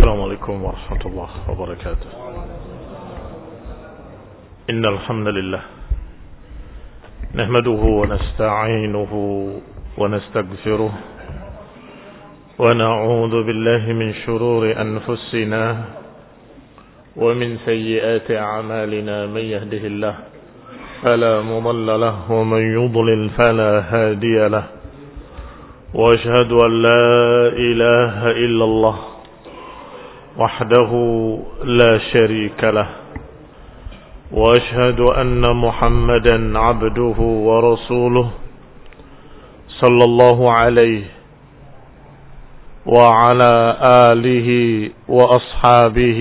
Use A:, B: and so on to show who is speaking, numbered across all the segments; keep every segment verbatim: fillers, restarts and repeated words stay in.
A: السلام عليكم ورحمة الله وبركاته. إن الحمد لله نحمده ونستعينه ونستغفره ونعوذ بالله من شرور أنفسنا ومن سيئات أعمالنا. من يهده الله فلا مضل له ومن يضلل فلا هادي له، وأشهد أن لا إله إلا الله وحده لا شريك له، وأشهد أن محمدا عبده ورسوله صلى الله عليه وعلى آله وأصحابه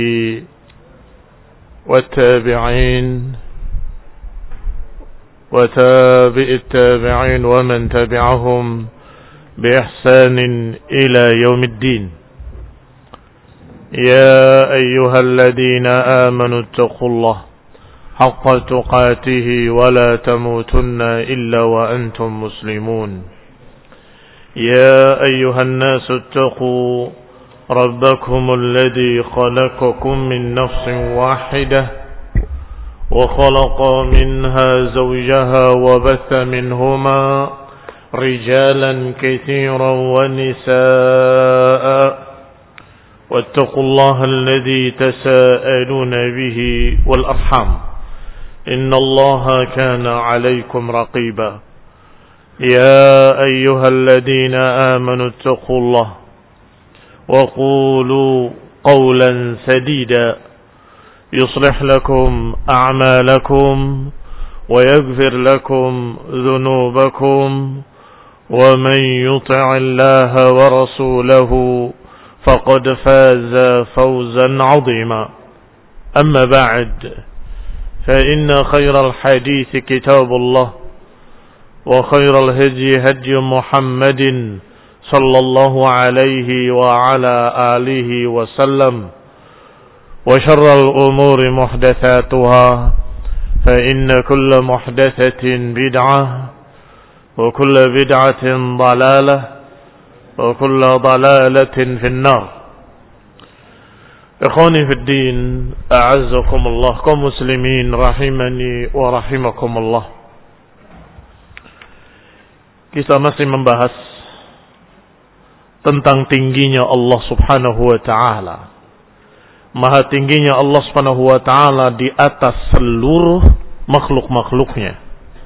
A: والتابعين وتابع التابعين ومن تبعهم بإحسان إلى يوم الدين. يا أيها الذين آمنوا اتقوا الله حق تقاته ولا تموتن إلا وأنتم مسلمون. يا أيها الناس اتقوا ربكم الذي خلقكم من نفس واحدة وخلق منها زوجها وبث منهما رجالا كثيرا ونساء، واتقوا الله الذي تساءلون به والأرحام إن الله كان عليكم رقيبا. يا أيها الذين آمنوا اتقوا الله وقولوا قولا سديدا يصلح لكم أعمالكم ويغفر لكم ذنوبكم، ومن يطع الله ورسوله فقد فاز فوزا عظيما. أما بعد، فإن خير الحديث كتاب الله، وخير الهدي هدي محمد صلى الله عليه وعلى آله وسلم، وشر الأمور محدثاتها، فإن كل محدثة بدعة وكل بدعة ضلالة وكل ضلالة في النار. إخواني في الدين، أعزكم الله، kaum muslimin rahimani wa rahimakumullah. Kita masih membahas tentang tingginya Allah Subhanahu wa taala. Maha tingginya Allah Subhanahu wa taala di atas seluruh makhluk-makhluknya.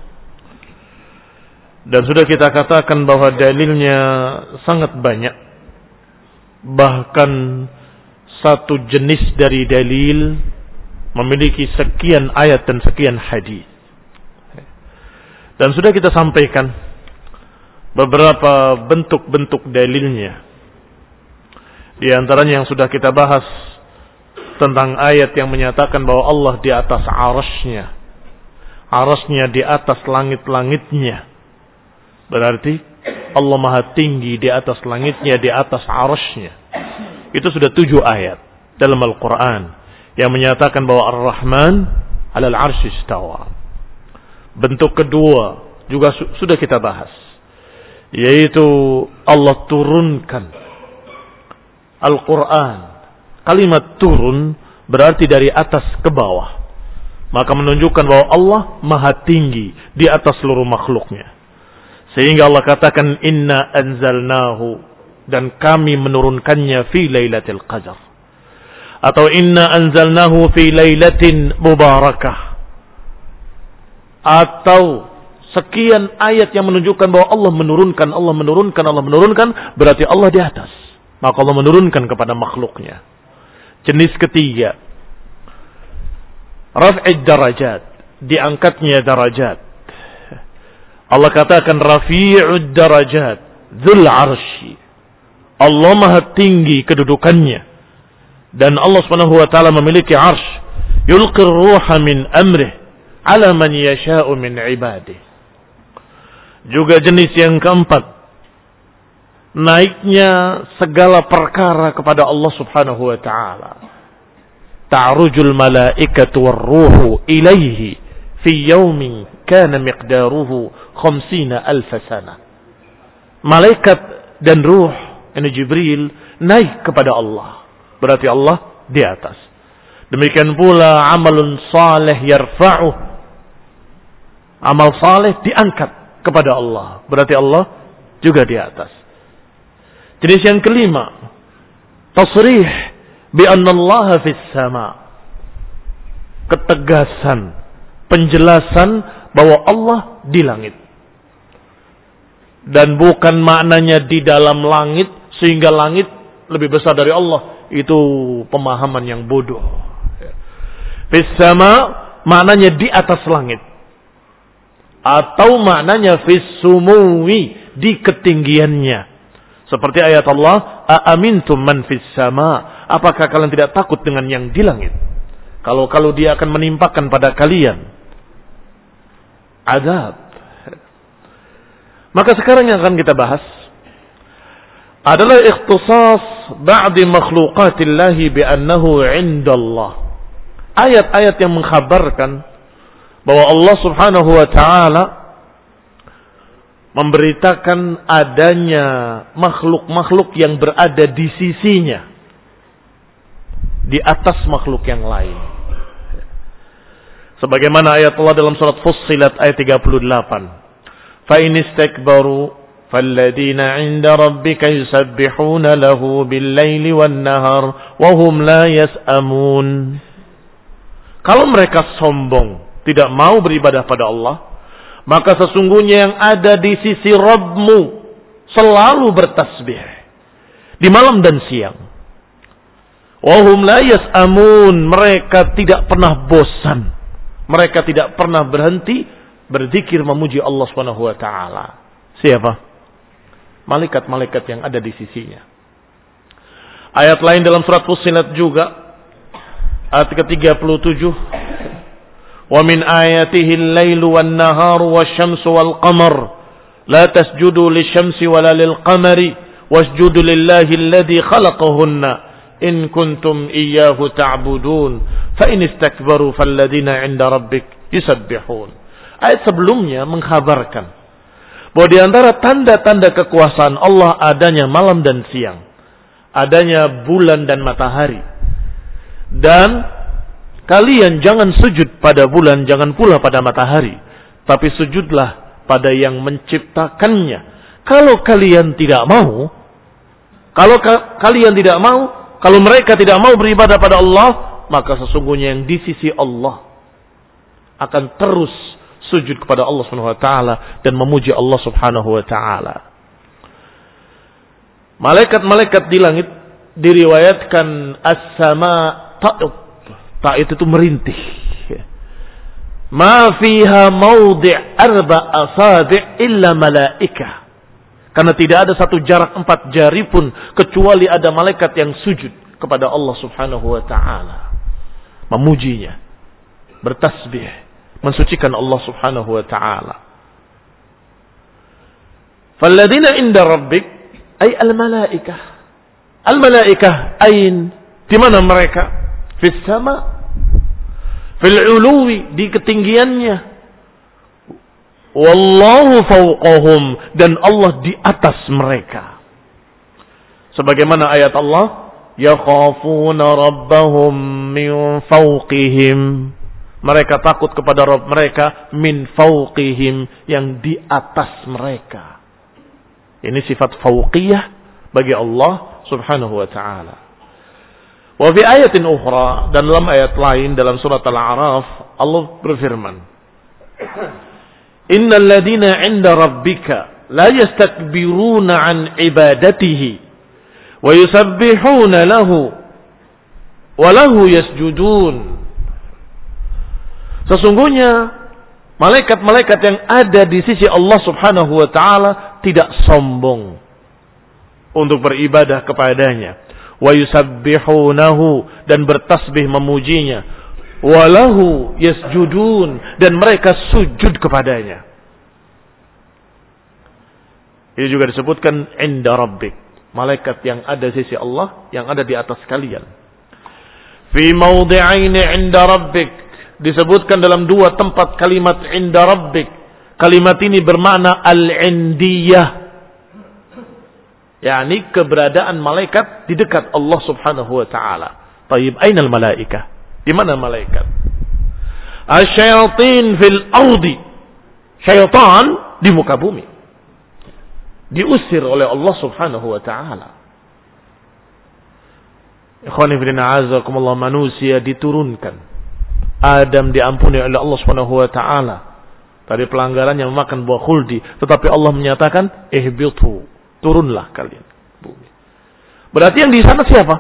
A: Dan sudah kita katakan bahwa dalilnya sangat banyak. Bahkan satu jenis dari dalil memiliki sekian ayat dan sekian hadis. Dan sudah kita sampaikan beberapa bentuk-bentuk dalilnya. Di antaranya yang sudah kita bahas tentang ayat yang menyatakan bahwa Allah di atas arasy-Nya. Arasy-Nya di atas langit-langitnya. Berarti Allah Maha tinggi di atas langitnya, di atas arasy-Nya. Itu sudah tujuh ayat dalam Al-Quran yang menyatakan bahwa Ar-Rahman 'alal 'arsy istawa. Bentuk kedua juga su- sudah kita bahas, yaitu Allah turunkan Al-Quran. Kalimat turun berarti dari atas ke bawah, maka menunjukkan bahwa Allah Maha tinggi di atas seluruh makhluknya. Sehingga Allah katakan inna anzalnahu, dan kami menurunkannya fi lailatul qadar, atau inna anzalnahu fi lailatin mubarakah, atau sekian ayat yang menunjukkan bahwa Allah menurunkan, Allah menurunkan, Allah menurunkan, berarti Allah di atas, maka Allah menurunkan kepada makhluknya. Jenis ketiga, raf'id darajat, diangkatnya darajat. Allah katakan rafi'ud darajat dzul arsy. Allah Maha tinggi kedudukannya, dan Allah Subhanahu wa taala memiliki arsy. Yulqir ruha min amrih ala man yasha'u min ibadihi. Juga jenis yang keempat, naiknya segala perkara kepada Allah Subhanahu wa taala. Ta'rujul malaikatu war ruhu ilaihi fi yaumin kana miqdaruhu khamsina alf sana. Malaikat dan ruh, ini Jibril, naik kepada Allah berarti Allah di atas. Demikian pula amalun saleh yarfa'uh, amal saleh diangkat kepada Allah, berarti Allah juga di atas. Jenis yang kelima, tasrih bi anna Allah fis sama. Ketegasan, penjelasan bahwa Allah di langit. Dan bukan maknanya di dalam langit sehingga langit lebih besar dari Allah. Itu pemahaman yang bodoh. Fis sama maknanya di atas langit. Atau maknanya fis sumuwi, di ketinggiannya. Seperti ayat Allah, aamintum man fis sama. Apakah kalian tidak takut dengan yang di langit? Kalau kalau dia akan menimpakan pada kalian azab. Maka sekarang yang akan kita bahas adalah ikhtisas ba'di makhluqatillahi bi'annahu 'indallah. Ayat-ayat yang mengkhabarkan bahwa Allah Subhanahu wa taala memberitakan adanya makhluk-makhluk yang berada di sisinya, di atas makhluk yang lain. Sebagaimana ayat Allah dalam surat Fussilat ayat tiga puluh delapan. Fa in istakbaru falladina 'inda rabbika yusabbihuna lahu bil-laili wan-nahar wa hum la yas'amun. Kalau mereka sombong, tidak mau beribadah pada Allah, maka sesungguhnya yang ada di sisi Rabbmu selalu bertasbih di malam dan siang. Wa hum la yas'amun, mereka tidak pernah bosan. Mereka tidak pernah berhenti berzikir memuji Allah Subhanahu wa taala. Siapa? Malaikat-malaikat yang ada di sisinya. Ayat lain dalam surat Fussilat juga ayat ke tiga puluh tujuh. Wa min ayatihi al-lailu wan-naharu wasyamsu wal-qamar la tasjudu lisyamsi wala lil-qamari wasjudu lillahi alladhi khalaqahunna in kuntum iyyahu ta'budun fa in istakbaru falladina 'inda rabbik yusabbihun. Ayat sebelumnya mengkhabarkan bahwa di antara tanda-tanda kekuasaan Allah adanya malam dan siang, adanya bulan dan matahari. Dan kalian jangan sujud pada bulan, jangan pula pada matahari, tapi sujudlah pada yang menciptakannya. Kalau kalian tidak mau, kalau ka- kalian tidak mau Kalau mereka tidak mau beribadah pada Allah, maka sesungguhnya yang di sisi Allah akan terus sujud kepada Allah Subhanahu wa taala dan memuji Allah Subhanahu wa taala. Malaikat-malaikat di langit diriwayatkan as-sama ta'ud. Ta'ud itu merintih. Ma fiha mawdi' arba asabi' illa malaikah. Karena tidak ada satu jarak empat jari pun kecuali ada malaikat yang sujud kepada Allah Subhanahu wa taala, memujinya, bertasbih, mensucikan Allah Subhanahu wa taala. Falladina inda rabbik ay al-malaikah. Al-malaikah ain, di mana mereka? Fis sama, fil uluwi, di ketinggiannya. Wallahu fawqahum, dan Allah di atas mereka. Sebagaimana ayat Allah, yakhafuna rabbahum min fawqihim. Mereka takut kepada Rabb mereka min fawqihim, yang di atas mereka. Ini sifat fawqiyah bagi Allah Subhanahu wa taala. Wa fi ayatin ukhra, dan dalam ayat lain dalam surat Al-A'raf Allah berfirman, Innal ladina 'inda rabbika la yastakbiruna 'an ibadatihi wa yusabbihuna lahu wa lahu yasjudun. Sesungguhnya malaikat-malaikat yang ada di sisi Allah Subhanahu wa taala tidak sombong untuk beribadah kepadanya, wa yusabbihunahu, dan bertasbih memujinya, walahu yasjudun, dan mereka sujud kepadanya. Ini juga disebutkan inda rabbik, malaikat yang ada di sisi Allah, yang ada di atas kalian. Fi mawdi'aini inda rabbik, disebutkan dalam dua tempat kalimat inda rabbik. Kalimat ini bermakna al-indiyah, yakni keberadaan malaikat di dekat Allah Subhanahu wa taala. Tayyib, ainal malaikah? Di mana malaikat? Asyayatin fil ardi. Syaitan di muka bumi. Diusir oleh Allah Subhanahu wa taala. Ikhwani fillah, azakumullah, manusia diturunkan. Adam diampuni oleh Allah Subhanahu wa taala dari pelanggarannya memakan buah khuldi, tetapi Allah menyatakan ihbitu, turunlah kalian bumi. Berarti yang di sana siapa?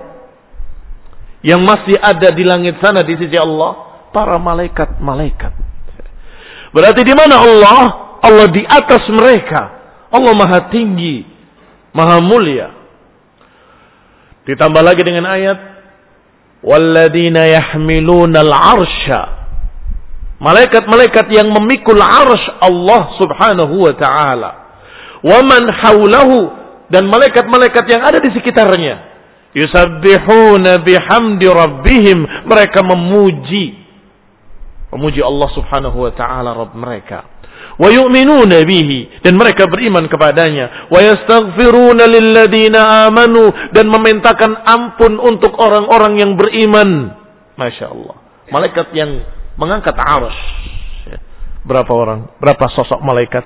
A: Yang masih ada di langit sana di sisi Allah, para malaikat-malaikat. Berarti di mana Allah? Allah di atas mereka. Allah maha tinggi, maha mulia. Ditambah lagi dengan ayat walladzina yahmiluna al-'arsya, malaikat-malaikat yang memikul arsy Allah Subhanahu wa taala. Wa man haulahu, dan malaikat-malaikat yang ada di sekitarnya. Yusabbihuna bihamdi rabbihim, mereka memuji memuji Allah Subhanahu wa taala Rabb mereka. Wa yu'minuna bihi, dan mereka beriman kepadanya. Wa yastaghfiruna lilladzina amanu, dan memintakan ampun untuk orang-orang yang beriman. Masya Allah, malaikat yang mengangkat arsy. Berapa orang? Berapa sosok malaikat?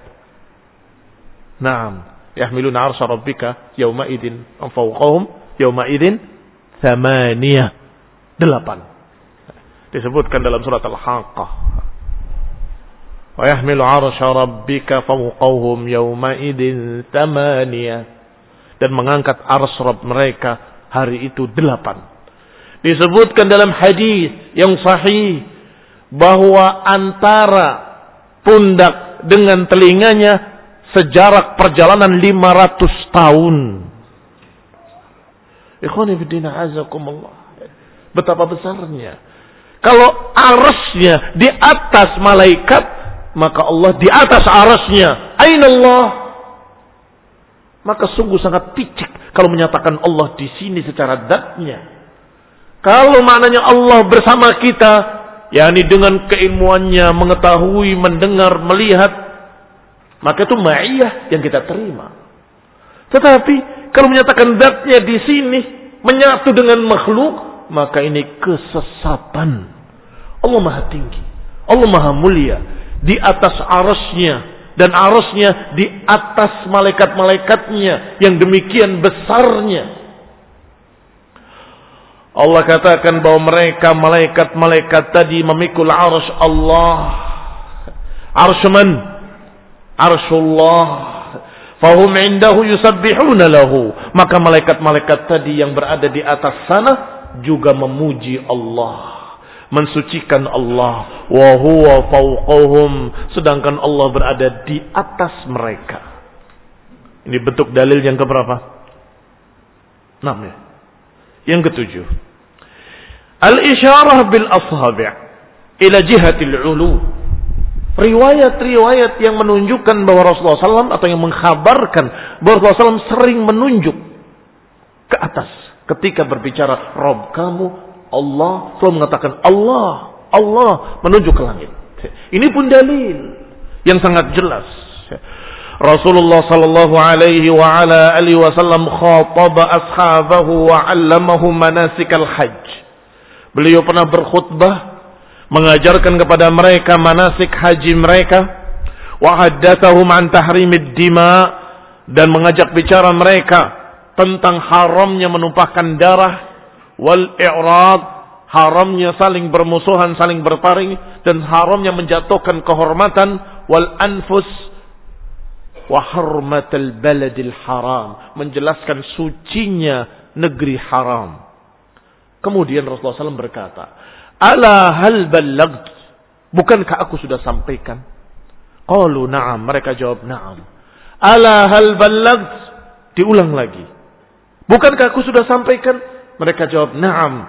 A: Naam, yahmiluna arsya rabbika yauma idin fawqahum yauma idin thamaniyah. Delapan. Disebutkan dalam surat Al-Haqqah. Wa yahmilu arsya rabbika fawqahum yauma idin thamaniyah. Dan mengangkat arsy Rabb mereka hari itu delapan. Disebutkan dalam hadis yang sahih bahwa antara pundak dengan telinganya sejarak perjalanan lima ratus tahun. Ikhwani fiddin, azakumullah. Betapa besarnya. Kalau arasnya di atas malaikat, maka Allah di atas arasnya. Aina Allah? Maka sungguh sangat picik kalau menyatakan Allah di sini secara dzatnya. Kalau maknanya Allah bersama kita, yakni dengan keilmuannya, mengetahui, mendengar, melihat, maka itu ma'iyah yang kita terima. Tetapi kalau menyatakan dzatnya di sini menyatu dengan makhluk, maka ini kesesatan. Allah maha tinggi, Allah maha mulia, di atas arasnya, dan arasnya di atas malaikat-malaikatnya yang demikian besarnya. Allah katakan bahwa mereka malaikat-malaikat tadi memikul arsy Allah. Arsy man? Arsyullah. Fahum indahu yusabbihuna lahu. Maka malaikat-malaikat tadi yang berada di atas sana juga memuji Allah, mensucikan Allah. Wa huwa fawqahum, sedangkan Allah berada di atas mereka. Ini bentuk dalil yang keberapa? Enam ya. Yang ketujuh, al-isyarah bil ashabi' ila jihatil ulu. Riwayat-riwayat yang menunjukkan bahwa Rasulullah sallallahu alaihi wasallam atau yang mengkhabarkan bahwa Rasulullah sallallahu alaihi wasallam sering menunjuk ke atas ketika berbicara Rabb kamu Allah, selalu mengatakan Allah, Allah, menunjuk ke langit. Ini pun dalil yang sangat jelas. Rasulullah sallallahu alaihi wa ala alihi wasallam khataba ashabahu wa 'allamahum manasikal hajj. Beliau pernah berkhutbah mengajarkan kepada mereka manasik haji mereka, wa haddatsahum an tahrimid dima, dan mengajak bicara mereka tentang haramnya menumpahkan darah, wal i'rad, haramnya saling bermusuhan, saling berparing, dan haramnya menjatuhkan kehormatan, wal anfus wa hurmatal baladil haram, menjelaskan sucinya negeri haram. Kemudian Rasulullah sallallahu alaihi wasallam berkata, ala hal ballagt, bukankah aku sudah sampaikan? Qalu na'am, mereka jawab na'am. Ala hal ballagt, diulang lagi, bukankah aku sudah sampaikan? Mereka jawab na'am.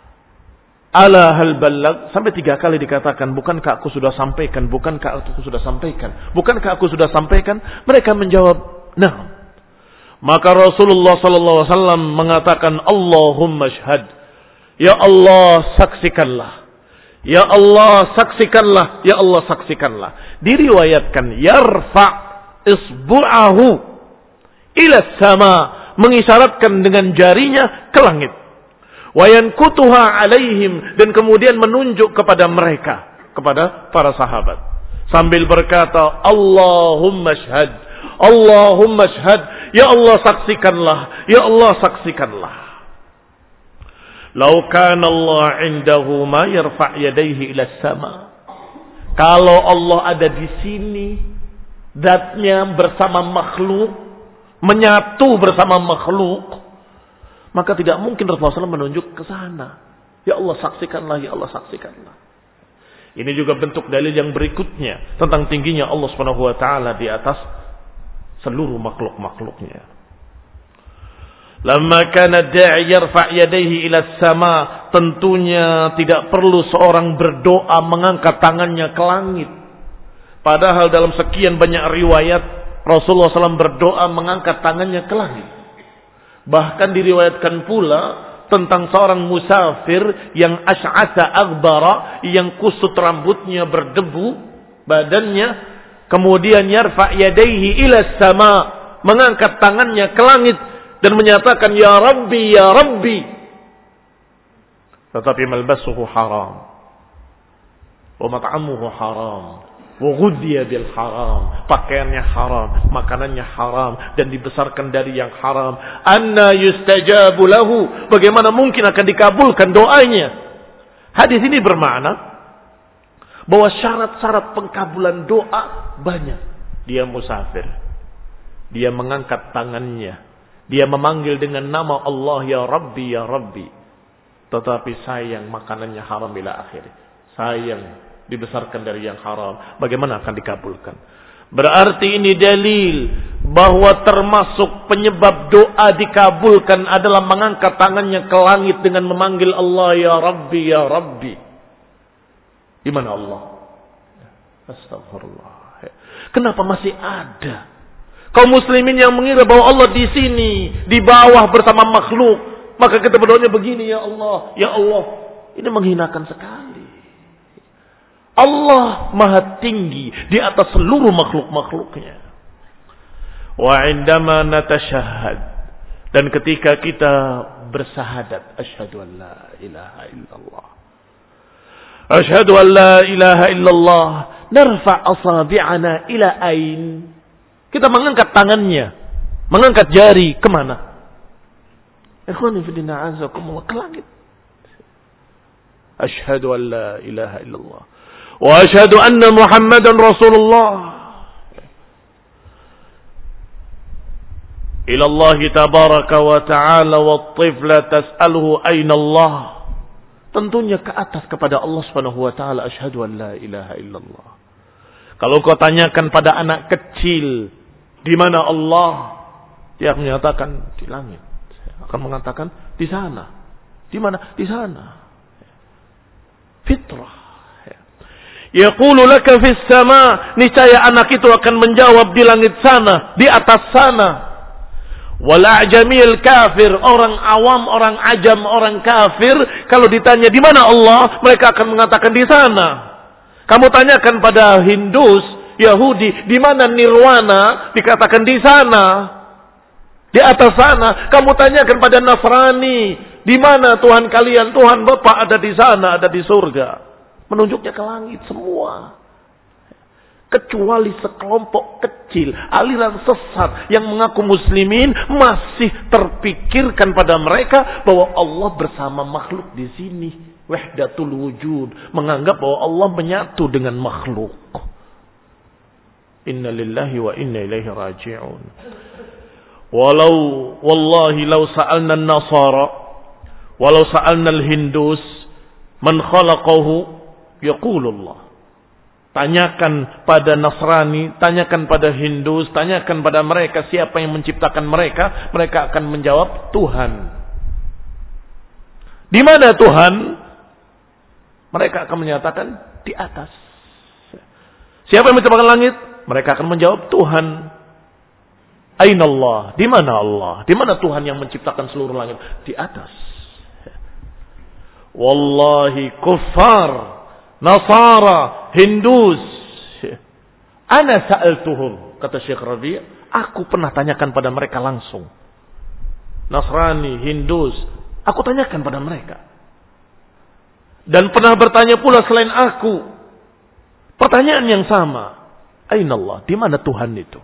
A: Ala hal ballag, sampai tiga kali dikatakan bukankah aku sudah sampaikan, bukankah aku sudah sampaikan, bukankah aku sudah sampaikan. Mereka menjawab nah. Maka Rasulullah sallallahu alaihi wasallam mengatakan Allahumma syhad, ya Allah saksikanlah, ya Allah saksikanlah, ya Allah saksikanlah. Diriwayatkan yarfa isbu'ahu ila sama, mengisyaratkan dengan jarinya ke langit. Wa yankutuha alaihim, dan kemudian menunjuk kepada mereka, kepada para sahabat, sambil berkata, Allahumma shhad, Allahumma shhad, ya Allah saksikanlah, ya Allah saksikanlah. Lau kana Allah indahu ma yarfa' yadayhi ila sama. Kalau Allah ada di sini, zatnya bersama makhluk, menyatu bersama makhluk, maka tidak mungkin Rasulullah shallallahu alaihi wasallam menunjuk ke sana. Ya Allah saksikanlah, ya Allah saksikanlah. Ini juga bentuk dalil yang berikutnya tentang tingginya Allah Subhanahu wa taala di atas seluruh makhluk-makhluknya. Lamma kana da'i yarfa' yadayhi ila sama, tentunya tidak perlu seorang berdoa mengangkat tangannya ke langit. Padahal dalam sekian banyak riwayat Rasulullah shallallahu alaihi wasallam berdoa mengangkat tangannya ke langit. Bahkan diriwayatkan pula tentang seorang musafir yang asy'atha aghbara, yang kusut rambutnya, berdebu badannya, kemudian yarfa' yadayhi ila sama, mengangkat tangannya ke langit dan menyatakan ya Rabbi ya Rabbi, tetapi malbasuhu haram wa mat'amuhu haram wa ghudhiya bil haram, pakaiannya haram, makanannya haram, dan dibesarkan dari yang haram. Anna yustajabu lahu, bagaimana mungkin akan dikabulkan doanya? Hadis ini bermakna bahwa syarat-syarat pengkabulan doa banyak. Dia musafir, dia mengangkat tangannya, dia memanggil dengan nama Allah ya Rabbi ya Rabbi, tetapi sayang makanannya haram bila akhir, sayang dibesarkan dari yang haram, bagaimana akan dikabulkan? Berarti ini dalil bahwa termasuk penyebab doa dikabulkan adalah mengangkat tangannya ke langit dengan memanggil Allah ya Rabbi ya Rabbi. Di mana Allah? Astagfirullah. Kenapa masih ada kaum muslimin yang mengira bahwa Allah di sini, di bawah bersama makhluk, maka kita berdoanya begini, ya Allah, ya Allah. Ini menghinakan sekali. Allah maha tinggi di atas seluruh makhluk-makhluknya. Wa indama natashahhad, dan ketika kita bersahadat, asyhadu an la ilaha illallah, asyhadu an la ilaha illallah, narfa' asabi'ana ila ain. Kita mengangkat tangannya, mengangkat jari kemana? Ikhwani fi din, a'azakumullah, ke langit. Asyhadu an la ilaha illallah wa asyhadu anna Muhammadan Rasulullah. Ila Allah tabaraka wa ta'ala wa tifla tas'aluhu aina Allah. Tentunya ke atas kepada Allah Subhanahu wa taala, asyhadu an la ilaha illallah. Kalau kau tanyakan pada anak kecil, di mana Allah? Dia akan menyatakan di langit. Akan mengatakan di sana. Di mana? Di sana. Fitrah. Yaqulu laka fis sama, niscaya anak itu akan menjawab di langit sana, di atas sana. Wal a'jamil kafir, orang awam, orang ajam, orang kafir, kalau ditanya di mana Allah, mereka akan mengatakan di sana. Kamu tanyakan pada Hindus, Yahudi, di mana nirwana, dikatakan di sana, di atas sana. Kamu tanyakan pada Nasrani, di mana Tuhan kalian, Tuhan Bapa ada di sana, ada di surga. Menunjuknya ke langit semua. Kecuali sekelompok kecil, aliran sesat yang mengaku muslimin, masih terpikirkan pada mereka bahwa Allah bersama makhluk di sini. Wahdatul wujud, menganggap bahwa Allah menyatu dengan makhluk. Inna lillahi wa inna ilaihi raji'un. Walau wallahi law sa'alna an-nasara, walau sa'alna al-hindus, man khalaqahu, yaqulullah. Tanyakan pada Nasrani, tanyakan pada Hindus, tanyakan pada mereka siapa yang menciptakan mereka, mereka akan menjawab Tuhan. Di mana Tuhan? Mereka akan menyatakan di atas. Siapa yang menciptakan langit? Mereka akan menjawab Tuhan. Aina Allah? Di mana Allah? Di mana Tuhan yang menciptakan seluruh langit? Di atas. Wallahi kuffar, Nasara, Hindus, ana sa'altuhum, kata Syekh Rabi', aku pernah tanyakan pada mereka langsung. Nasrani, Hindus. Aku tanyakan pada mereka. Dan pernah bertanya pula selain aku. Pertanyaan yang sama. Aina Allah? Di mana Tuhan itu?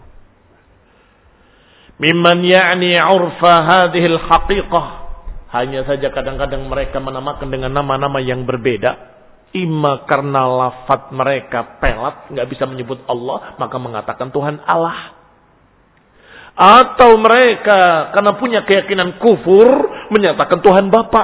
A: Mimman ya'ni 'urfa hadhihi al-haqiqah. Hanya saja kadang-kadang mereka menamakan dengan nama-nama yang berbeda. Ima karena lafaz mereka pelat, nggak bisa menyebut Allah, maka mengatakan Tuhan Allah. Atau mereka karena punya keyakinan kufur, menyatakan Tuhan Bapa.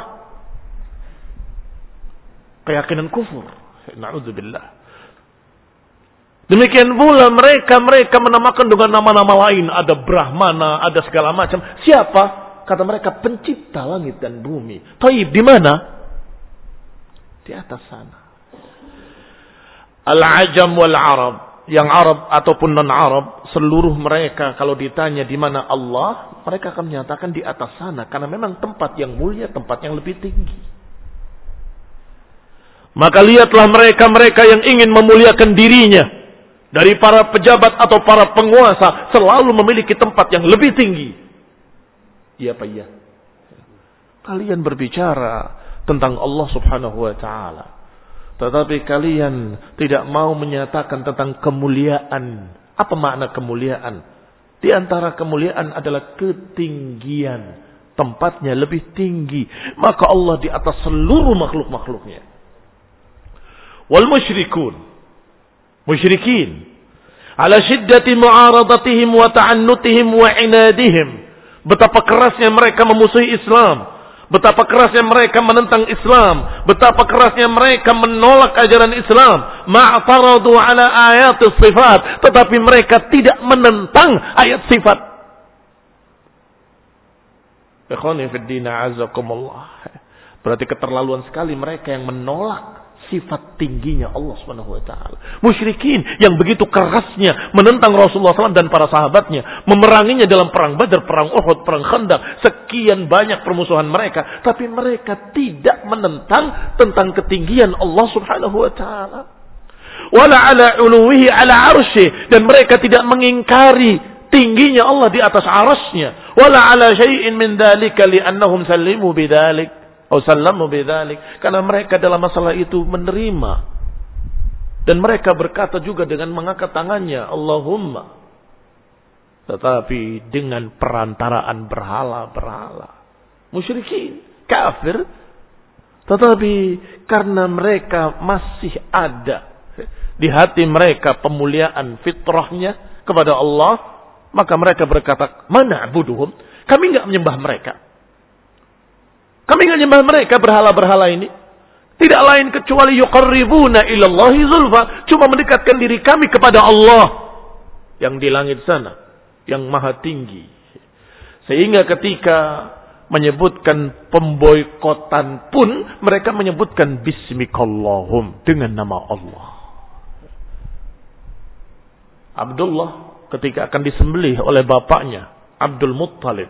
A: Keyakinan kufur. Na'udzubillah. Demikian pula mereka-mereka menamakan dengan nama-nama lain. Ada Brahmana, ada segala macam. Siapa? Kata mereka pencipta langit dan bumi. Taib di mana? Di atas sana. Al-Ajam wal-Arab. Yang Arab ataupun non-Arab. Seluruh mereka kalau ditanya di mana Allah. Mereka akan menyatakan di atas sana. Karena memang tempat yang mulia, tempat yang lebih tinggi. Maka lihatlah mereka-mereka yang ingin memuliakan dirinya. Dari para pejabat atau para penguasa. Selalu memiliki tempat yang lebih tinggi. Iya apa iya? Kalian berbicara tentang Allah subhanahu wa ta'ala. Tetapi kalian tidak mau menyatakan tentang kemuliaan. Apa makna kemuliaan? Di antara kemuliaan adalah ketinggian. Tempatnya lebih tinggi. Maka Allah di atas seluruh makhluk-makhluknya. Wal musyrikun. Musyrikin. Ala syiddati mu'aradatihim wa ta'annutihim wa inadihim. Betapa kerasnya mereka memusuhi Islam. Betapa kerasnya mereka menentang Islam. Betapa kerasnya mereka menolak ajaran Islam. Ma'taradu ala ayat sifat. Tetapi mereka tidak menentang ayat sifat. Ikhwani fid din a'azakumullah. Berarti keterlaluan sekali mereka yang menolak sifat tingginya Allah subhanahu wa ta'ala. Musyrikin yang begitu kerasnya menentang Rasulullah shallallahu alaihi wasallam dan para sahabatnya. Memeranginya dalam perang Badar, perang Uhud, perang Khandaq. Sekian banyak permusuhan mereka. Tapi mereka tidak menentang tentang ketinggian Allah subhanahu wa ta'ala. Wala ala uluwihi ala arsyih. Dan mereka tidak mengingkari tingginya Allah di atas arasnya. Wala ala syai'in min dhalika li'annahum sallimu bidhalik. Sallamu bidzalik, karena mereka dalam masalah itu menerima dan mereka berkata juga dengan mengangkat tangannya Allahumma, tetapi dengan perantaraan berhala-berhala. Musyrikin, kafir, tetapi karena mereka masih ada di hati mereka pemuliaan fitrahnya kepada Allah, maka mereka berkata, mana abuduhum, kami enggak menyembah mereka. Kami enggak menyembah mereka berhala-berhala ini. Tidak lain kecuali yuqarribuna ilallahi zulfa, cuma mendekatkan diri kami kepada Allah yang di langit sana, yang maha tinggi. Sehingga ketika menyebutkan pemboikotan pun mereka menyebutkan bismikallahum, dengan nama Allah. Abdullah ketika akan disembelih oleh bapaknya Abdul Muttalib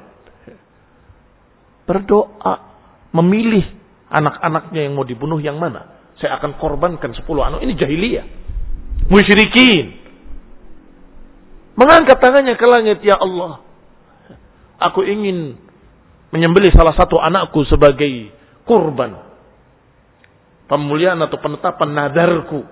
A: berdoa, memilih anak-anaknya yang mau dibunuh yang mana. Saya akan korbankan sepuluh anak. Ini jahiliyah. Musyrikin. Mengangkat tangannya ke langit, ya Allah, aku ingin menyembelih salah satu anakku sebagai kurban pemuliaan atau penetapan nadarku.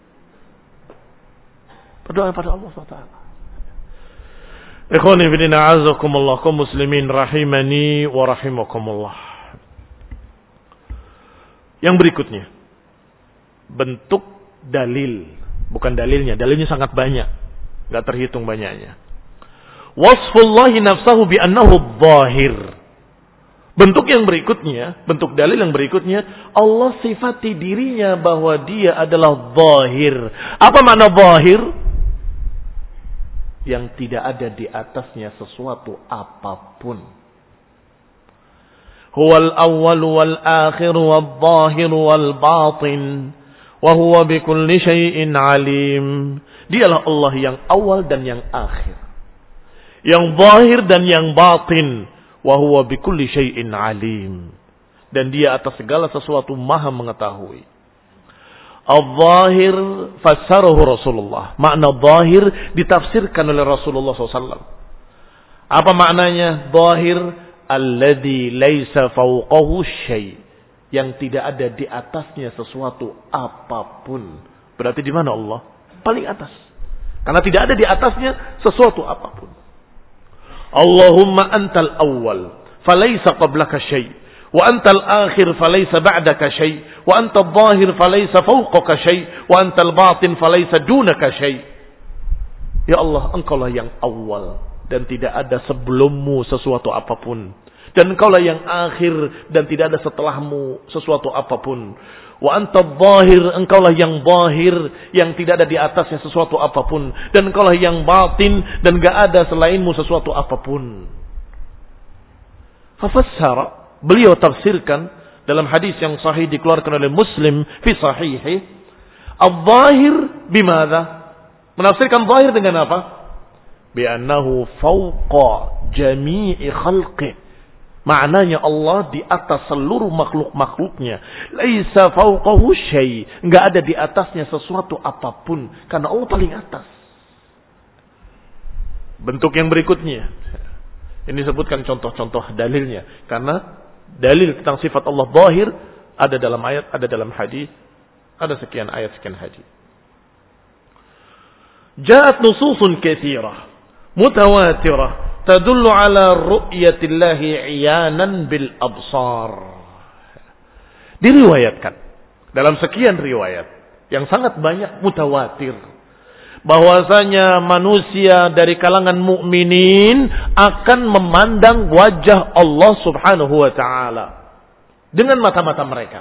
A: Berdoa pada Allah subhanahu wa taala. Ikhwani fillah, a'azakumullah, kaum muslimin rahimani wa rahimakumullah. Yang berikutnya, bentuk dalil, bukan dalilnya, dalilnya sangat banyak, enggak terhitung banyaknya. Wasfullahi nafsahu bi annahu adh-dhahir. Bentuk yang berikutnya, bentuk dalil yang berikutnya, Allah sifati dirinya bahwa dia adalah dhahir. Apa makna dhahir? Yang tidak ada di atasnya sesuatu apapun. Huwal awwal wal akhir wal zahir wal batin wa huwa bikulli syai'in alim. Dialah Allah yang awal dan yang akhir, yang zahir dan yang batin, wa huwa bikulli syai'in alim, dan dia atas segala sesuatu maha mengetahui. Al-zahir fassarahu Rasulullah. Makna zahir ditafsirkan oleh Rasulullah shallallahu alaihi wasallam. Apa maknanya zahir? alladzi laisa fawqahu syai', yang tidak ada di atasnya sesuatu apapun. Berarti di mana Allah? Paling atas. Karena tidak ada di atasnya sesuatu apapun. Allahumma antal awwal falaysa qablaka syai', wa antal akhir falaysa ba'daka syai', wa antal zahir falaysa fawqaka syai', wa antal batin falaysa dunaka syai'. Ya Allah, Engkaulah yang awal dan tidak ada sebelummu sesuatu apapun. Dan Engkaulah yang akhir dan tidak ada setelahmu sesuatu apapun. Wa anta zahir, Engkaulah yang zahir yang tidak ada di atasnya sesuatu apapun. Dan Engkaulah yang batin dan enggak ada selainmu sesuatu apapun. Fafassara, beliau tafsirkan dalam hadis yang sahih dikeluarkan oleh Muslim fi sahihi, al-zahir bimadza? Menafsirkan zahir dengan apa? Bi'annahu fawqa jami'i khalqih. Maknanya Allah di atas seluruh makhluk-makhluknya. Laisa fawqahu syai'. Enggak ada di atasnya sesuatu apapun. Karena Allah paling atas. Bentuk yang berikutnya. Ini disebutkan contoh-contoh dalilnya. Karena dalil tentang sifat Allah zahir ada dalam ayat, ada dalam hadis. Ada sekian ayat, sekian hadis. Ja'at nususun katsirah mutawatirah tadullu ala ru'yatillahi 'iyanan bil absar. Diriwayatkan dalam sekian riwayat yang sangat banyak mutawatir bahwasanya manusia dari kalangan mukminin akan memandang wajah Allah Subhanahu wa taala dengan mata-mata mereka.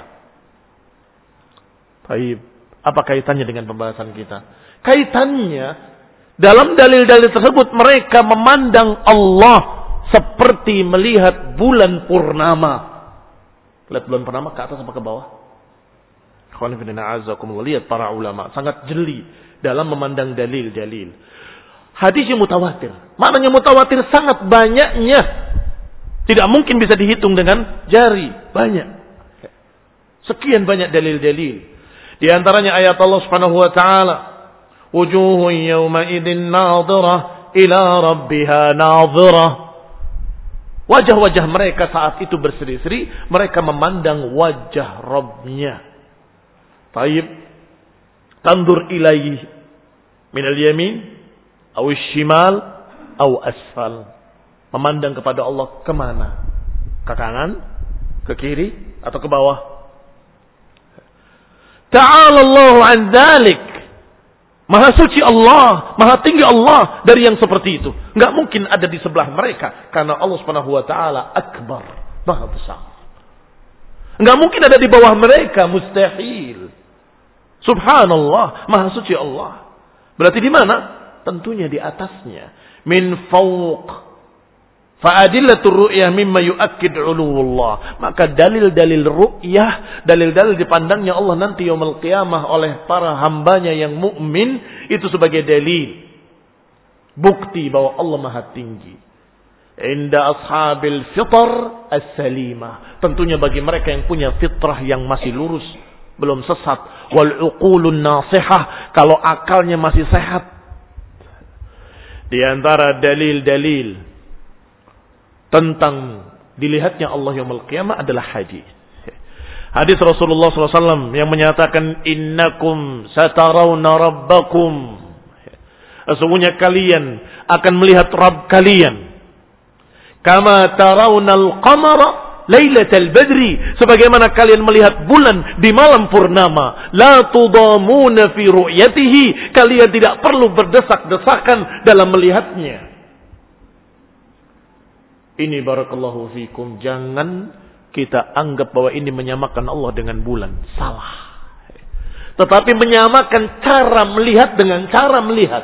A: Baik, apa kaitannya dengan pembahasan kita? Kaitannya dalam dalil-dalil tersebut mereka memandang Allah seperti melihat bulan purnama. Lihat bulan purnama ke atas apa ke bawah? Lihat para ulama sangat jeli dalam memandang dalil-dalil. Hadisnya mutawatir. Maknanya mutawatir sangat banyaknya. Tidak mungkin bisa dihitung dengan jari. Banyak. Sekian banyak dalil-dalil. Di antaranya ayat Allah Subhanahu wa taala, wujuhun yawma idzin nadhirah ila rabbiha nadhirah. Wajah-wajah mereka saat itu berseri-seri, mereka memandang wajah Rabbnya. Taib, tandur ilaihi minal yamin aw shimal aw asfal. Memandang kepada Allah kemana? Ke kanan, ke kiri, atau ke bawah? Ta'ala Allahu an dzalik. Maha suci Allah, maha tinggi Allah dari yang seperti itu. Enggak mungkin ada di sebelah mereka karena Allah Subhanahu wa taala akbar, maha besar. Enggak mungkin ada di bawah mereka, mustahil. Subhanallah, maha suci Allah. Berarti di mana? Tentunya di atasnya. Min fawq. Fa'adillatur ru'yah mimma yu'akkid 'uluwullah. Maka dalil-dalil ru'yah, dalil-dalil dipandangnya Allah nanti yaumul qiyamah oleh para hambanya yang mukmin itu sebagai dalil bukti bahwa Allah Maha tinggi. Inda ashabil fitr as-salimah. Tentunya bagi mereka yang punya fitrah yang masih lurus, belum sesat, wal uqulun nasihah, kalau akalnya masih sehat. Di antara dalil-dalil tentang dilihatnya Allah yaumul qiyamah adalah hadis. Hadis Rasulullah sallallahu alaihi wasallam yang menyatakan innakum satarawna rabbakum. Sesungguhnya kalian akan melihat Rabb kalian. Kama tarawnal qamara lailatal badri, sebagaimana kalian melihat bulan di malam purnama. La tudamuna fi ru'yatihi, kalian tidak perlu berdesak-desakan dalam melihatnya. Ini barakallahu fikum, jangan kita anggap bahwa ini menyamakan Allah dengan bulan. Salah. Tetapi menyamakan cara melihat dengan cara melihat.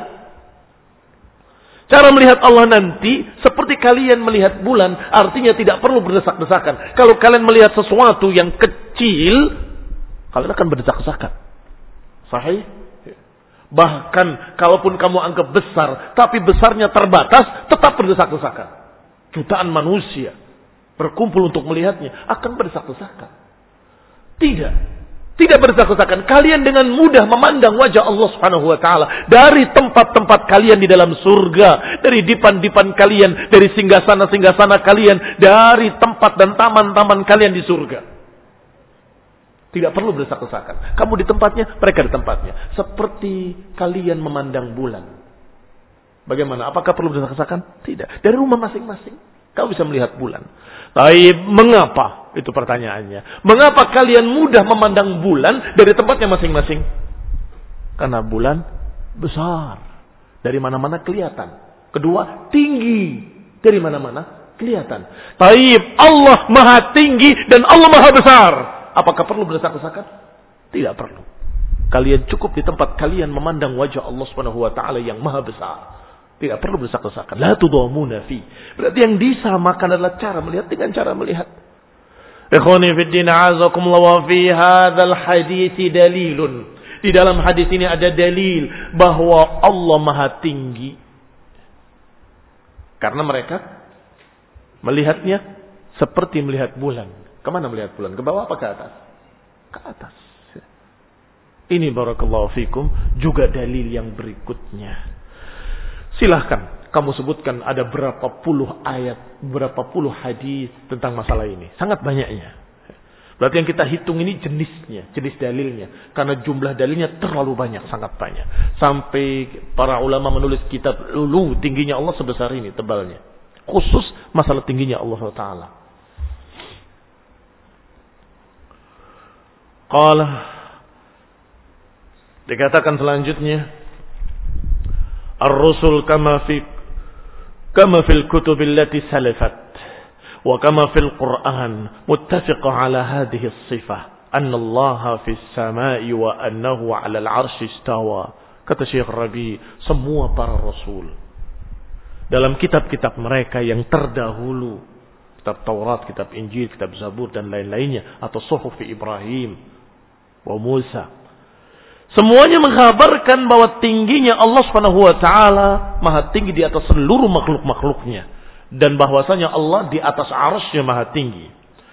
A: Cara melihat Allah nanti seperti kalian melihat bulan, artinya tidak perlu berdesak-desakan. Kalau kalian melihat sesuatu yang kecil, kalian akan berdesak-desakan. Sahih? Bahkan kalaupun kamu anggap besar, tapi besarnya terbatas, tetap berdesak-desakan. Jutaan manusia berkumpul untuk melihatnya, akan berdesak-desakan. Tidak. Tidak berdesak-desakan. Kalian dengan mudah memandang wajah Allah Subhanahu wa taala dari tempat-tempat kalian di dalam surga, dari dipan-dipan kalian, dari singgasana-singgasana kalian, dari tempat dan taman-taman kalian di surga. Tidak perlu berdesak-desakan. Kamu di tempatnya, mereka di tempatnya. Seperti kalian memandang bulan. Bagaimana? Apakah perlu berdesak-desakan? Tidak. Dari rumah masing-masing, kamu bisa melihat bulan. Tapi mengapa? Itu pertanyaannya. Mengapa kalian mudah memandang bulan dari tempatnya masing-masing? Karena bulan besar. Dari mana-mana kelihatan. Kedua, tinggi. Dari mana-mana kelihatan. Taib, Allah maha tinggi dan Allah maha besar. Apakah perlu berdesak-desakan? Tidak perlu. Kalian cukup di tempat kalian memandang wajah Allah Subhanahu wa taala yang maha besar. Tidak perlu berdesak-desakan. La tudamuna fi. Berarti yang disamakan adalah cara melihat dengan cara melihat. Ikhwani fi din a'azakumullah wa fi hadzal hadits dalilun. Di dalam hadis ini ada dalil bahwa Allah Maha tinggi. Karena mereka melihatnya seperti melihat bulan. Kemana melihat bulan? Ke bawah apa ke atas? Ke atas. Ini barakallahu fikum juga dalil yang berikutnya. Silahkan kamu sebutkan ada berapa puluh ayat, berapa puluh hadis tentang masalah ini. Sangat banyaknya. Berarti yang kita hitung ini jenisnya, jenis dalilnya. Karena jumlah dalilnya terlalu banyak, sangat banyak. Sampai para ulama menulis kitab, lu tingginya Allah sebesar ini, tebalnya. Khusus masalah tingginya Allah Ta'ala. Qala, dikatakan selanjutnya, Ar-rusul kama fi kama fil kutub allati salafat wa kama fil Qur'an muttafiq ala hadhihi as-sifah anna Allah fis samai wa annahu 'ala al-'arsy istawa. Kata Syekh Rabi, semua para rasul dalam kitab-kitab mereka yang terdahulu, kitab Taurat, kitab Injil, kitab Zabur dan lain-lainnya, atau Suhuf Ibrahim wa Musa, semuanya mengkhabarkan bahwa tingginya Allah Subhanahu wa taala maha tinggi di atas seluruh makhluk-makhluknya, dan bahwasanya Allah di atas arsy-Nya maha tinggi.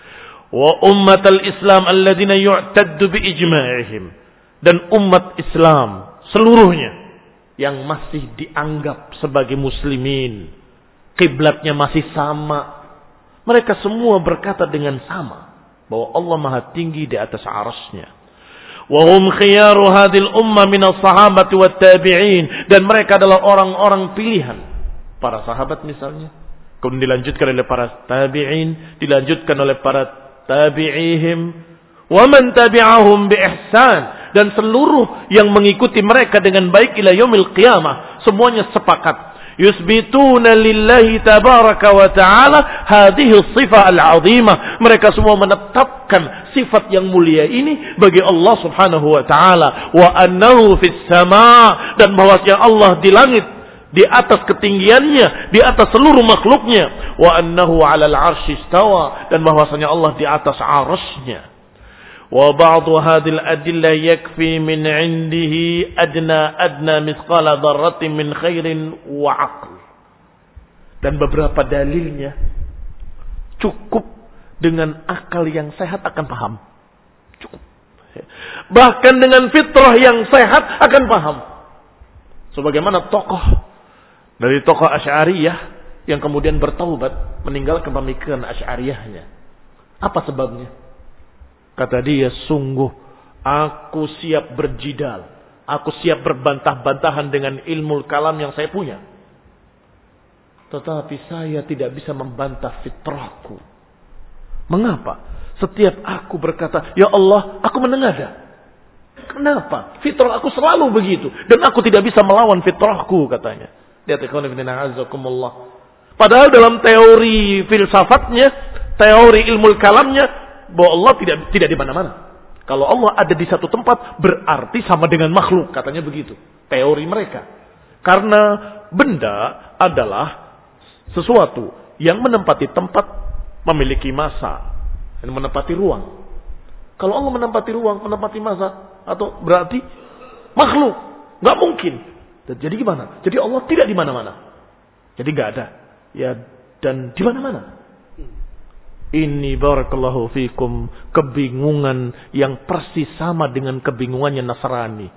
A: Wa ummatal Islam alladziina yu'taddu bi ijma'ihim, dan umat Islam seluruhnya yang masih dianggap sebagai muslimin, kiblatnya masih sama. Mereka semua berkata dengan sama bahwa Allah maha tinggi di atas arsy-Nya. Wahum khiyaru hadil ummah minas sahabati wat tabi'in, dan mereka adalah orang-orang pilihan para sahabat misalnya, kemudian dilanjutkan oleh para tabi'in, dilanjutkan oleh para tabi'ihim, wa man tabi'ahum bi ihsan, dan seluruh yang mengikuti mereka dengan baik ila yaumil qiyamah. Semuanya sepakat yusbituna lillahi tabaraka wa ta'ala hadhihi as-sifah al-'azimah. Mereka semua menetapkan sifat yang mulia ini bagi Allah Subhanahu wa taala, wa annahu fis sama', dan bahwasanya Allah di langit, di atas ketinggiannya, di atas seluruh makhluknya, wa annahu 'alal 'arsy istawa, dan bahwasanya Allah di atas 'arsy-Nya. Wa ba'du hadhil adillah yakfi min 'indihi adna adna mithqala dzarratin min khairin wa 'aql. Dan beberapa dalilnya cukup dengan akal yang sehat akan paham. Cukup. Bahkan dengan fitrah yang sehat akan paham. Sebagaimana tokoh dari tokoh Asy'ariyah yang kemudian bertaubat meninggalkan pemikiran Asy'ariyahnya. Apa sebabnya? Kata dia, sungguh aku siap berjidal, aku siap berbantah-bantahan dengan ilmu kalam yang saya punya. Tetapi saya tidak bisa membantah fitrahku. Mengapa? Setiap aku berkata, ya Allah, aku menengadah. Kenapa? Fitrah aku selalu begitu. Dan aku tidak bisa melawan fitrahku, katanya. Lihat, ikhwan ibn a'azakumullah. Padahal dalam teori filsafatnya, teori ilmu kalamnya, bahwa Allah tidak tidak di mana-mana. Kalau Allah ada di satu tempat, berarti sama dengan makhluk, katanya begitu. Teori mereka. Karena benda adalah sesuatu yang menempati tempat, memiliki masa, dan menempati ruang. Kalau Allah menempati ruang, menempati masa, atau berarti makhluk, nggak mungkin. Jadi gimana? Jadi Allah tidak di mana-mana. Jadi nggak ada. Ya, dan di mana-mana. Ini barakallahu fikum kebingungan yang persis sama dengan kebingungannya Nasrani.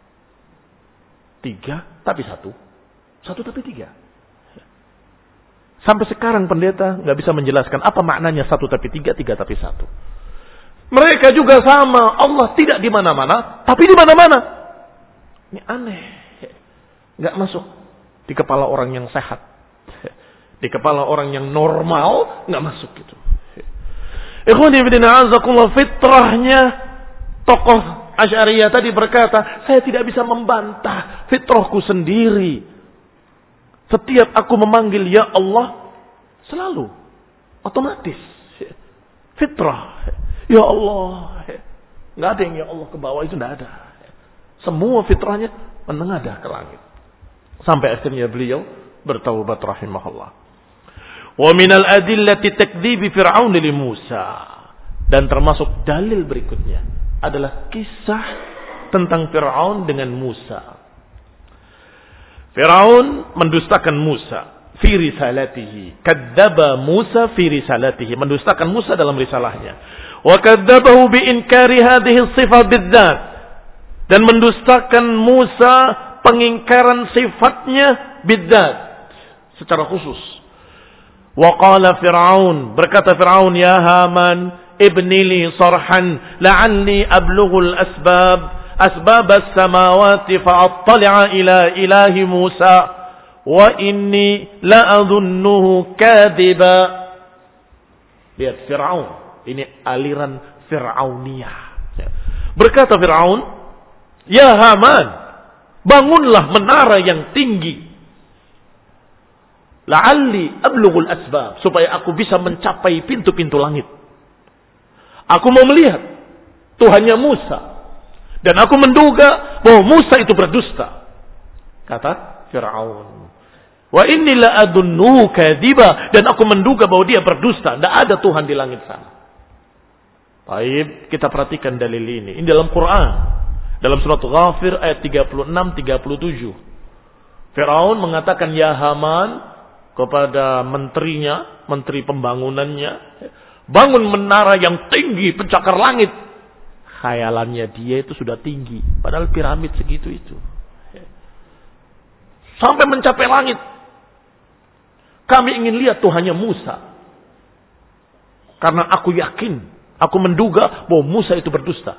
A: Tiga tapi satu. Satu tapi tiga. Sampai sekarang pendeta nggak bisa menjelaskan apa maknanya satu tapi tiga, tiga tapi satu. Mereka juga sama. Allah tidak di mana-mana, tapi di mana-mana. Ini aneh. Nggak masuk di kepala orang yang sehat. Di kepala orang yang normal nggak masuk gitu. Ikhwani fillah azakumullah, fitrahnya tokoh Asy'ariyah tadi berkata, saya tidak bisa membantah fitrahku sendiri. Setiap aku memanggil ya Allah, selalu otomatis fitrah. Ya Allah, nggak ada yang ya Allah ke bawah, itu nggak ada. Semua fitrahnya menengadah ke langit. Sampai akhirnya beliau bertaubat rahimahullah. Wa minal adillati takdzibi Fir'aun li Musa, dan termasuk dalil berikutnya adalah kisah tentang Fir'aun dengan Musa. Fir'aun mendustakan Musa fi risalatihi, kadzdzaba Musa fi risalatihi, mendustakan Musa dalam risalahnya. Wa kadzdzabahu bi inkari hadhihi sifat bidzat, dan mendustakan Musa pengingkaran sifatnya bidzat secara khusus. Wa qala Fir'aun, berkata Fir'aun, ya Haman ibni li sarhan la'alli ablughul asbab asbab as-samawati fa'attali'a ila ilahi Musa wa inni la'adhunnuhu kadhiba. Lihat Fir'aun, ini aliran Fir'auniyah. Berkata Fir'aun, ya Haman, bangunlah menara yang tinggi, la'alli ablughul asbab, supaya aku bisa mencapai pintu-pintu langit. Aku mau melihat Tuhannya Musa, dan aku menduga bahwa Musa itu berdusta. Kata Fir'aun, wa inni la'adunnuhu kadziba, dan aku menduga bahwa dia berdusta, tidak ada Tuhan di langit sana. Baik, kita perhatikan dalil ini. Ini dalam Quran, dalam surat Ghafir ayat tiga puluh enam tiga puluh tujuh. Fir'aun mengatakan ya Haman kepada menterinya, menteri pembangunannya, bangun menara yang tinggi pencakar langit. Khayalannya dia itu sudah tinggi, padahal piramid segitu itu, sampai mencapai langit. Kami ingin lihat Tuhannya Musa, karena aku yakin, aku menduga bahwa Musa itu berdusta.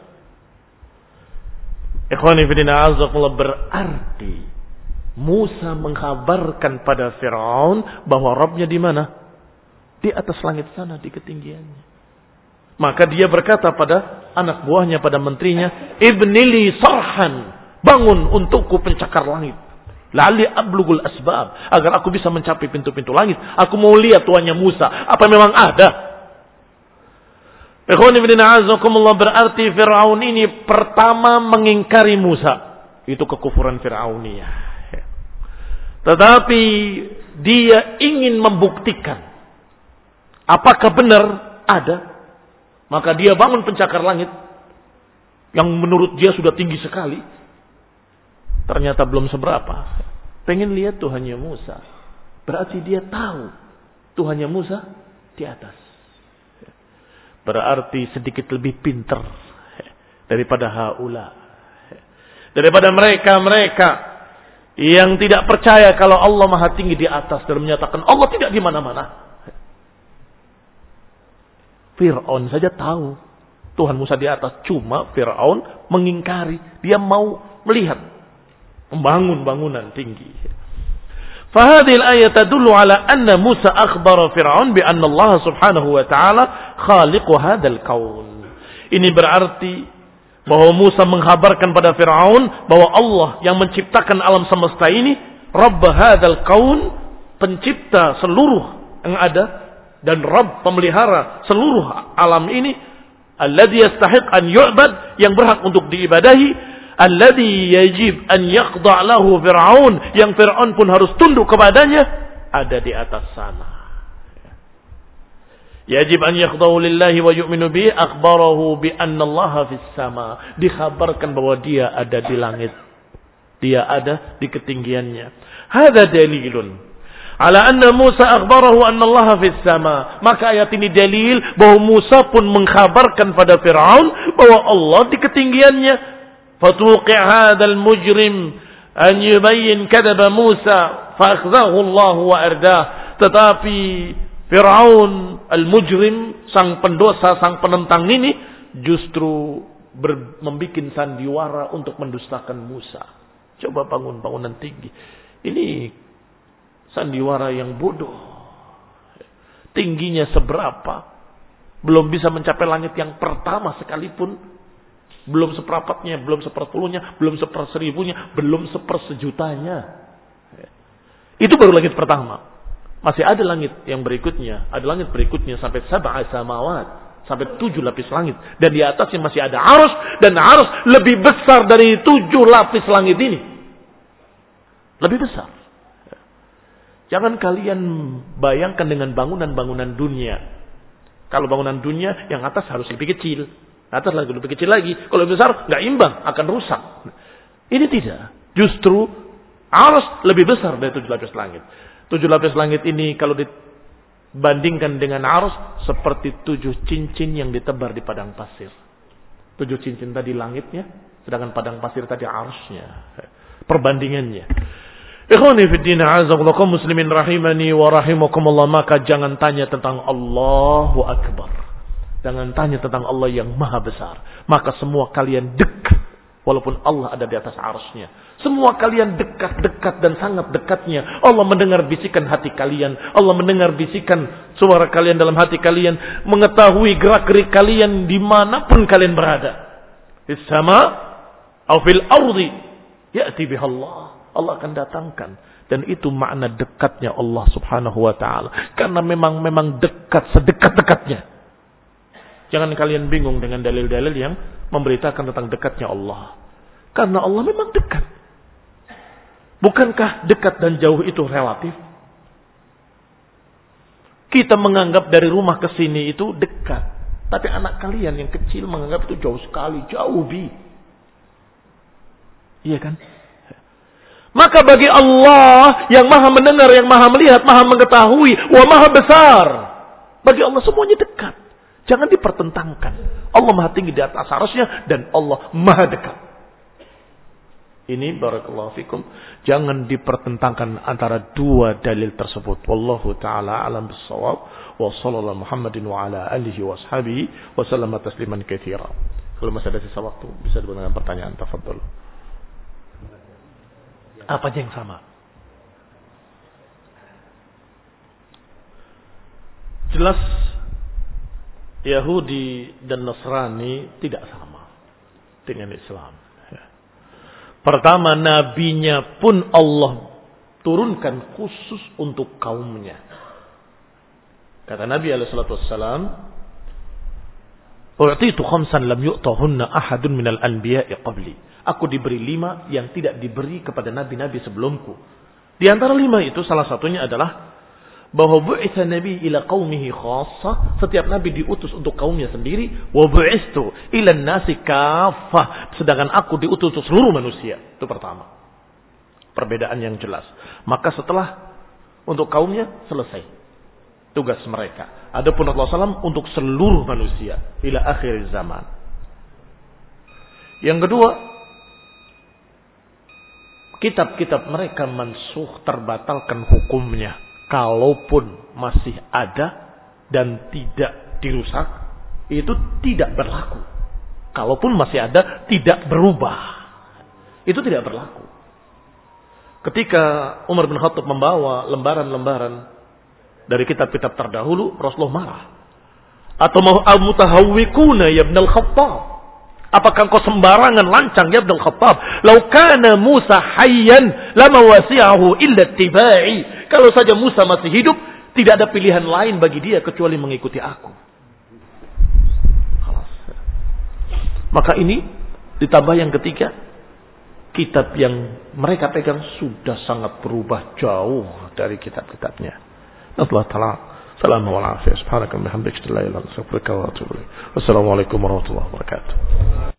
A: Ikhwani fillah azakumullah, berarti Musa mengkabarkan pada Fir'aun bahwa Rabbnya di mana? Di atas langit sana, di ketinggiannya. Maka dia berkata pada anak buahnya, pada menterinya, ibnili sarhan, bangun untukku pencakar langit. La'alli ablughul asbab, agar aku bisa mencapai pintu-pintu langit. Aku mau lihat Tuhannya Musa, apa memang ada? Berarti Fir'aun ini pertama mengingkari Musa. Itu kekufuran Fir'auniyah. Tetapi dia ingin membuktikan apakah benar ada. Maka dia bangun pencakar langit yang menurut dia sudah tinggi sekali. Ternyata belum seberapa. Pengen lihat Tuhannya Musa. Berarti dia tahu Tuhannya Musa di atas. Berarti sedikit lebih pintar daripada haula, daripada mereka-mereka yang tidak percaya kalau Allah Maha Tinggi di atas dan menyatakan Allah tidak di mana-mana. Fir'aun saja tahu Tuhan Musa di atas, cuma Fir'aun mengingkari. Dia mau melihat, membangun bangunan tinggi. Fahadhil ayat tadullu ala anna Musa akhbara Fir'aun bi anna Allah subhanahu wa ta'ala khaliqu hadzal kaun. Ini berarti bahwa Musa menghabarkan pada Fir'aun bahwa Allah yang menciptakan alam semesta ini, Rabb hadzal kaun, pencipta seluruh yang ada, dan Rabb pemelihara seluruh alam ini, alladzi yastahiq an yu'bad, yang berhak untuk diibadahi, alladzi yajib an yaqda' lahu Fir'aun, yang Fir'aun pun harus tunduk kepadanya, ada di atas sana. Yajib an yakhda'u lillahi wa yu'minu bihi, akhbarahu bi anna Allah fis sama. Dikhabarkan bahwa dia ada di langit. Dia ada di ketinggiannya. Hadza dalilun Ala anna Musa akhbarahu anna Allah fis sama. Maka ayat ini dalil bahwa Musa pun mengkhabarkan pada Fir'aun bahwa Allah di ketinggiannya. Fatuqi' hadzal mujrim an yubayyin kadaba Musa fa akhzahu Allah wa ardah. Tetapi Fir'aun al-mujrim, sang pendosa, sang penentang ini justru ber, membikin sandiwara untuk mendustakan Musa. Coba bangun bangunan tinggi. Ini sandiwara yang bodoh. Tingginya seberapa? Belum bisa mencapai langit yang pertama sekalipun. Belum seperempatnya, belum seperpuluhnya, belum seperseribunya, belum sepersejutanya. Itu baru langit pertama. Masih ada langit yang berikutnya. Ada langit berikutnya sampai sab'a samawat. Sampai tujuh lapis langit. Dan di atasnya masih ada arus. Dan arus lebih besar dari tujuh lapis langit ini. Lebih besar. Jangan kalian bayangkan dengan bangunan-bangunan dunia. Kalau bangunan dunia, yang atas harus lebih kecil. Atas lagi lebih kecil lagi. Kalau lebih besar, nggak imbang, akan rusak. Ini tidak. Justru arus lebih besar dari tujuh lapis langit. Tujuh lapis langit ini kalau dibandingkan dengan arus, seperti tujuh cincin yang ditebar di padang pasir. Tujuh cincin tadi langitnya, sedangkan padang pasir tadi arusnya. Perbandingannya. Ikhwani fi din, a'azakumullah muslimin rahimani wa rahimakumullah. Maka jangan tanya tentang Allahu Akbar. Jangan tanya tentang Allah yang maha besar. Maka semua kalian dekat. Walaupun Allah ada di atas arusnya. Semua kalian dekat-dekat dan sangat dekatnya. Allah mendengar bisikan hati kalian. Allah mendengar bisikan suara kalian dalam hati kalian. Mengetahui gerak-gerik kalian dimanapun kalian berada. Di sama atau fil ardi. Ya'ti bihallah. Allah akan datangkan. Dan itu makna dekatnya Allah subhanahu wa ta'ala. Karena memang memang dekat, sedekat-dekatnya. Jangan kalian bingung dengan dalil-dalil yang memberitakan tentang dekatnya Allah. Karena Allah memang dekat. Bukankah dekat dan jauh itu relatif? Kita menganggap dari rumah ke sini itu dekat. Tapi anak kalian yang kecil menganggap itu jauh sekali. Jauh bi. Iya kan? Maka bagi Allah yang maha mendengar, yang maha melihat, maha mengetahui, wa maha besar. Bagi Allah semuanya dekat. Jangan dipertentangkan. Allah maha tinggi di atas arasnya dan Allah maha dekat. Ini barakallahu fikum. Jangan dipertentangkan antara dua dalil tersebut. Wallahu ta'ala alam bissawab. Wa sallallahu Muhammadin wa ala alihi wa ashabihi wa sallama tasliman katsira. Kalau masih ada sisa waktu bisa diberikan pertanyaan, tafadhol. Apa yang sama? Jelas Yahudi dan Nasrani tidak sama dengan Islam. Pertama, nabinya pun Allah turunkan khusus untuk kaumnya. Kata Nabi alaihi salatu wassalam, "U'titu khamsan lam yu'tahunna ahadun minal anbiya'i qabli." Aku diberi lima yang tidak diberi kepada nabi-nabi sebelumku. Di antara lima itu salah satunya adalah bahwa bu'itsa nabi ila qaumihi khassa, setiap nabi diutus untuk kaumnya sendiri, wa bu'istu ila nasi kaffah, sedangkan aku diutus untuk seluruh manusia. Itu pertama. Perbedaan yang jelas. Maka setelah untuk kaumnya selesai tugas mereka. Adapun Rasulullah sallallahu alaihi wasallam untuk seluruh manusia ila akhir zaman. Yang kedua, kitab-kitab mereka mansuh, terbatalkan hukumnya. Kalaupun masih ada dan tidak dirusak, itu tidak berlaku. Kalaupun masih ada, tidak berubah. Itu tidak berlaku. Ketika Umar bin Khattab membawa lembaran-lembaran dari kitab-kitab terdahulu, Rasulullah marah. Atau mau al-mutahawwikuna ya ibn al-Khattab. Apakah engkau sembarangan lancang ya ibn al-Khattab? Lau kana Musa hayyan lama wasi'ahu illa ittiba'i. Kalau saja Musa masih hidup, tidak ada pilihan lain bagi dia kecuali mengikuti aku. Maka ini ditambah yang ketiga, kitab yang mereka pegang sudah sangat berubah jauh dari kitab-kitabnya. Allah Ta'ala salamu alaikum. Subhanaka wa bihamdika la ilaha illa anta astaghfiruka wa atubu ilaik. Wassalamualaikum warahmatullahi wabarakatuh.